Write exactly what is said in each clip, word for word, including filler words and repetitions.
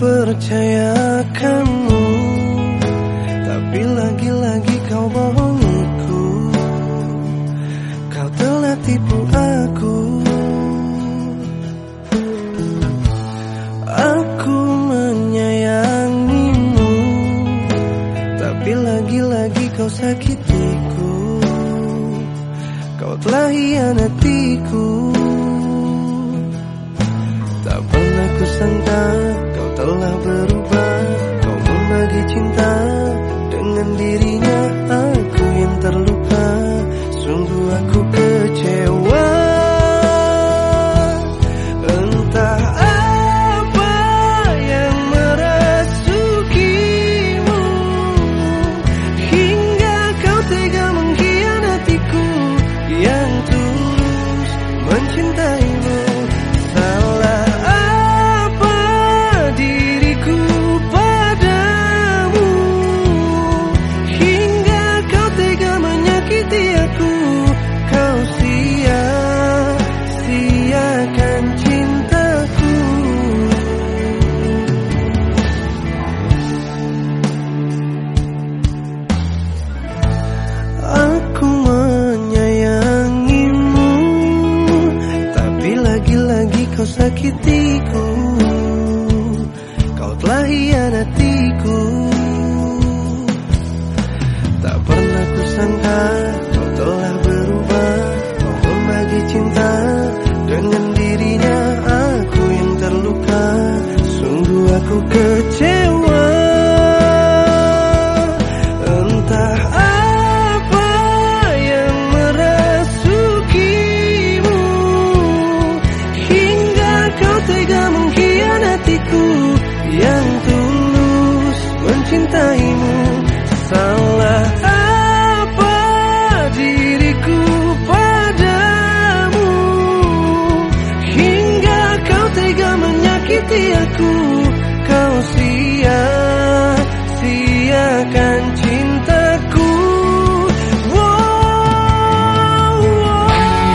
mempercayakanmu, tapi lagi-lagi kau bohongiku. Kau telah tipu aku. Aku menyayangimu, tapi lagi-lagi kau sakitiku. Kau telah hianatiku. Tak pernah kusangka kau telah berubah. Kau membagi cinta dengan dirinya. Aku yang terluka, sungguh aku kecewa. Entah apa yang merasukimu, hingga kau tega mengkhianatiku yang tulus mencintaimu. Salah apa diriku padamu, hingga kau tega menyakiti aku. Kau sia-siakan cintaku. Aku menyayangimu, tapi lagi-lagi kau sakitiku. Kau telah hianatiku. Tak pernah kusangka kau telah berubah. Kau membagi cinta dengan dirinya. Aku yang terluka, sungguh aku kecewa. Entah apa yang merasukimu, hingga kau tega mengkhianatiku yang tulus mencintaimu. Salah apa diriku padamu, hingga kau tega menyakiti aku. Kau sia-siakan cintaku. Wow, wow.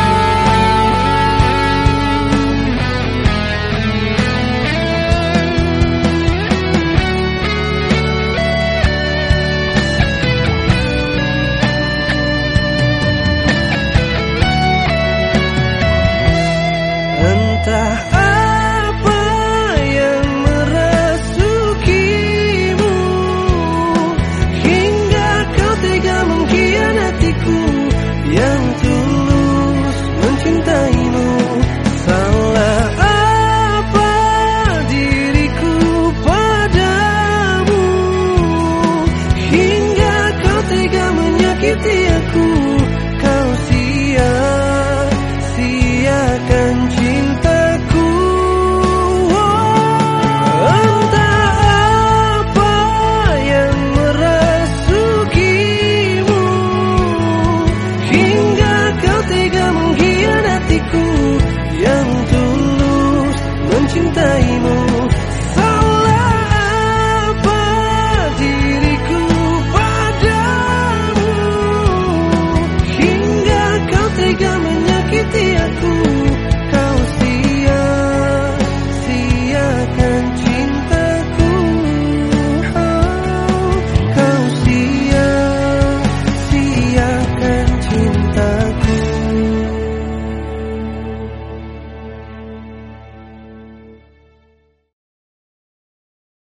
Entah apa yang merasukimu, hingga kau tega mengkhianatiku yang tulus mencintaimu. Salah apa diriku padamu, hingga kau tega menyakiti aku. Kau sia-siakan cintaku. Entah apa yang merasukimu, hingga kau tega mengkhianatiku yang tulus mencintai.